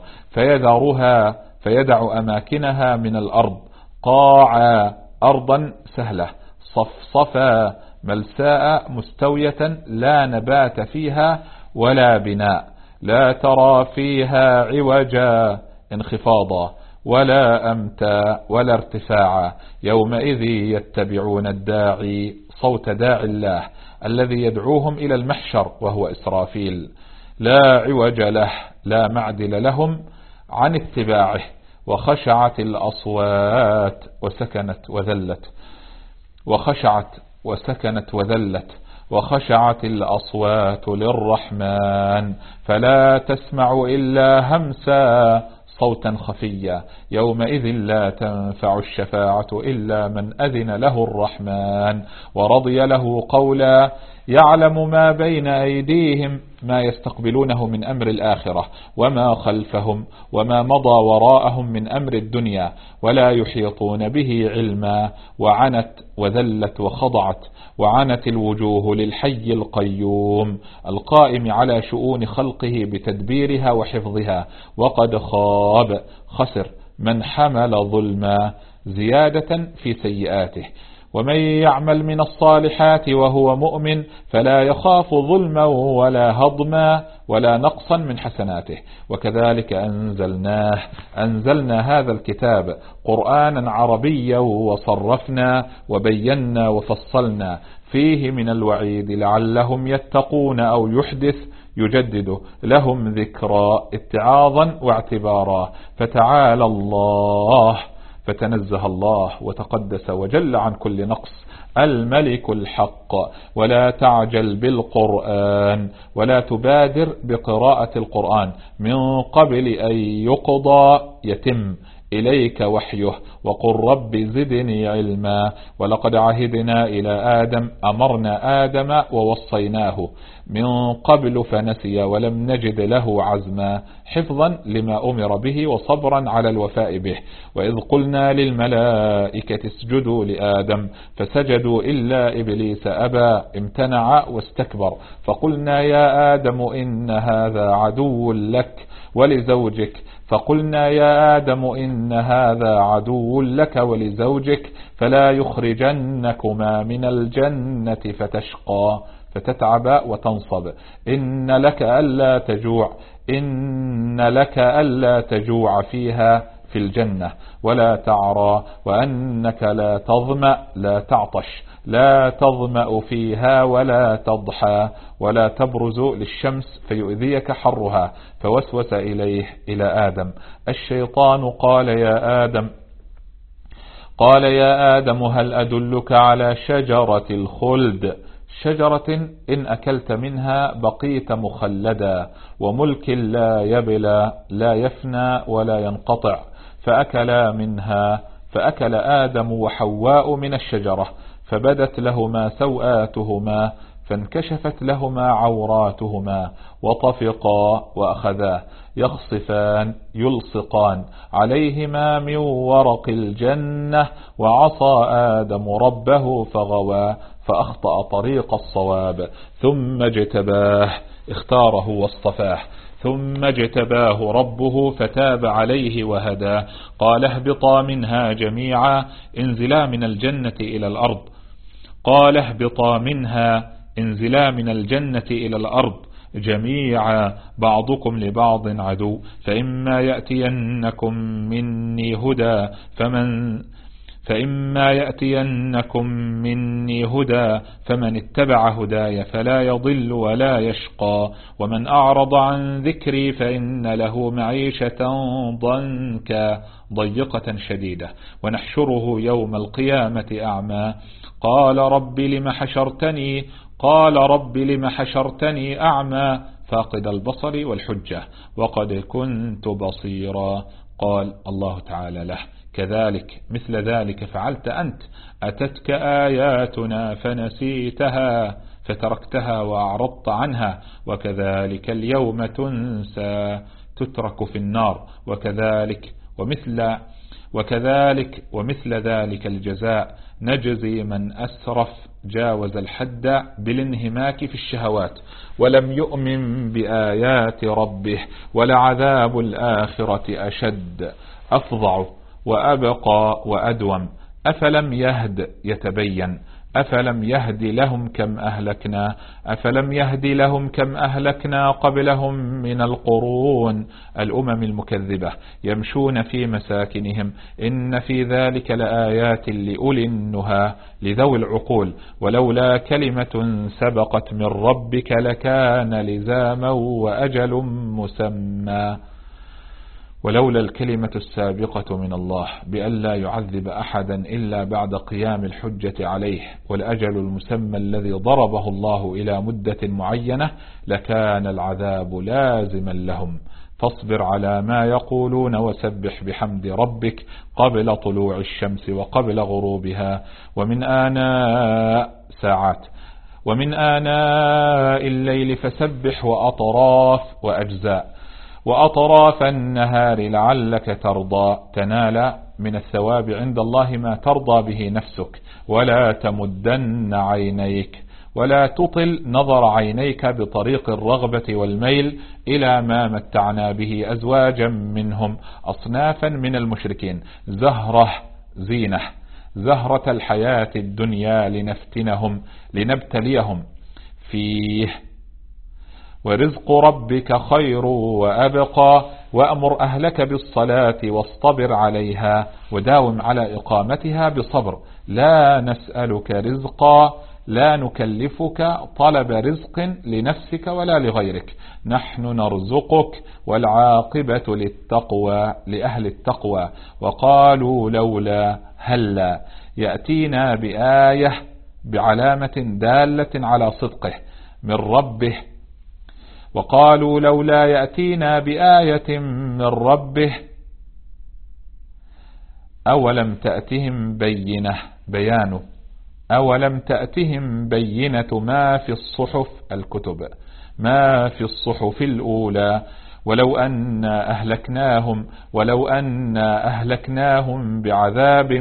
فيدع أماكنها من الأرض قاعا أرضا سهلة صفصفا ملساء مستوية لا نبات فيها ولا بناء، لا ترى فيها عوجا انخفاضا ولا أمتا ولا ارتفاعا. يومئذ يتبعون الداعي صوت داعي الله الذي يدعوهم إلى المحشر وهو إسرافيل، لا عوج له لا معدل لهم عن اتباعه. وخشعت الأصوات وسكنت وذلت وخشعت الأصوات للرحمن فلا تسمع إلا همسا صوتا خفيا. يومئذ لا تنفع الشفاعة إلا من أذن له الرحمن ورضي له قولا. يعلم ما بين أيديهم ما يستقبلونه من أمر الآخرة وما خلفهم وما مضى وراءهم من أمر الدنيا ولا يحيطون به علما. وعنت وذلت وخضعت وعنت الوجوه للحي القيوم القائم على شؤون خلقه بتدبيرها وحفظها. وقد خسر من حمل ظلما زيادة في سيئاته. ومن يعمل من الصالحات وهو مؤمن فلا يخاف ظلما ولا هضما ولا نقصا من حسناته. وكذلك أنزلنا هذا الكتاب قرآنا عربيا وصرفنا وبينا وفصلنا فيه من الوعيد لعلهم يتقون أو يجدد لهم ذكرى اتعاظا واعتبارا. فتنزه الله وتقدس وجل عن كل نقص الملك الحق. ولا تعجل بالقرآن ولا تبادر بقراءة القرآن من قبل أن يقضى يتم إليك وحيه وقل رب زدني علما. ولقد عهدنا إلى آدم أمرنا آدم ووصيناه من قبل فنسي ولم نجد له عزما حفظا لما أمر به وصبرا على الوفاء به. وإذ قلنا للملائكة اسجدوا لآدم فسجدوا إلا إبليس أبى امتنع واستكبر. فقلنا يا آدم إن هذا عدو لك ولزوجك فلا يخرجنكما من الجنة فتشقى فتتعب وتنصب. إن لك ألا تجوع فيها في الجنة ولا تعرى وأنك لا تظمأ لا تعطش لا تظمأ فيها ولا تضحى ولا تبرز للشمس فيؤذيك حرها. فوسوس إلى آدم الشيطان قال يا آدم هل أدلك على شجرة الخلد شجرة إن أكلت منها بقيت مخلدا، وملك لا يبلى لا يفنى ولا ينقطع. فأكلا منها، فأكل آدم وحواء من الشجرة، فبدت لهما سوآتهما، فانكشفت لهما عوراتهما، وطفقا وأخذا يخصفان يلصقان عليهما من ورق الجنة. وعصى آدم ربه فغوى، فأخطأ طريق الصواب، ثم اجتباه، اختاره واصطفاه، ثم اجتباه ربه فتاب عليه وهداه. قال اهبطا منها جميعا، انزلا من الجنة إلى الأرض. قال اهبطا منها، انزلا من الجنة إلى الأرض جميعا، بعضكم لبعض عدو، فإما يأتينكم مني هدى فمن اتبع هداي فلا يضل ولا يشقى، ومن أعرض عن ذكري فإن له معيشة ضيقة شديدة، ونحشره يوم القيامة أعمى. قال رب لم حشرتني أعمى فاقد البصر والحجة وقد كنت بصيرا. قال الله تعالى له: كذلك مثل ذلك فعلت أنت، أتتك آياتنا فنسيتها فتركتها وأعرضت عنها، وكذلك اليوم تنسى تترك في النار، ومثل ذلك الجزاء نجزي من أسرف جاوز الحد بالانهماك في الشهوات ولم يؤمن بآيات ربه، ولعذاب الآخرة أشد أفظع وأبقى وأدوم. أفلم يهد لهم كم أهلكنا قبلهم من القرون الأمم المكذبة يمشون في مساكنهم، إن في ذلك لآيات لأولي النهى لذوي العقول، ولولا كلمة سبقت من ربك لكان لزاما وأجل مسمى. ولولا الكلمة السابقة من الله بألا يعذب أحدا إلا بعد قيام الحجة عليه، والأجل المسمى الذي ضربه الله إلى مدة معينة، لكان العذاب لازما لهم. فاصبر على ما يقولون وسبح بحمد ربك قبل طلوع الشمس وقبل غروبها، ومن آناء الليل فسبح وأطراف النهار لعلك ترضى، تنال من الثواب عند الله ما ترضى به نفسك. ولا تمدن عينيك، ولا تطل نظر عينيك بطريق الرغبة والميل إلى ما متعنا به أزواجا منهم أصنافا من المشركين، زهرة الحياة الدنيا لنبتليهم فيه، ورزق ربك خير وأبقى. وأمر أهلك بالصلاة واصطبر عليها، وداوم على إقامتها بصبر. لا نسألك رزقا، لا نكلفك طلب رزق لنفسك ولا لغيرك، نحن نرزقك، والعاقبة للتقوى لأهل التقوى. وقالوا لولا هلا يأتينا بآية بعلامة دالة على صدقه من ربه، وقالوا لولا يأتينا بآية من ربه أولم تأتهم بينة ما في الصحف الكتب ما في الصحف الأولى، ولو أن أهلكناهم بعذاب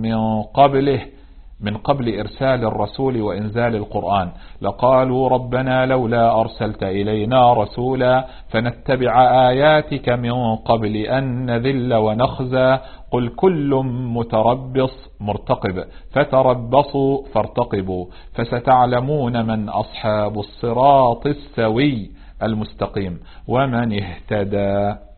من قبل إرسال الرسول وإنزال القرآن لقالوا ربنا لولا أرسلت إلينا رسولا فنتبع آياتك من قبل أن نذل ونخزى. قل كل مرتقب فتربصوا فارتقبوا فستعلمون من أصحاب الصراط السوي المستقيم ومن اهتدى.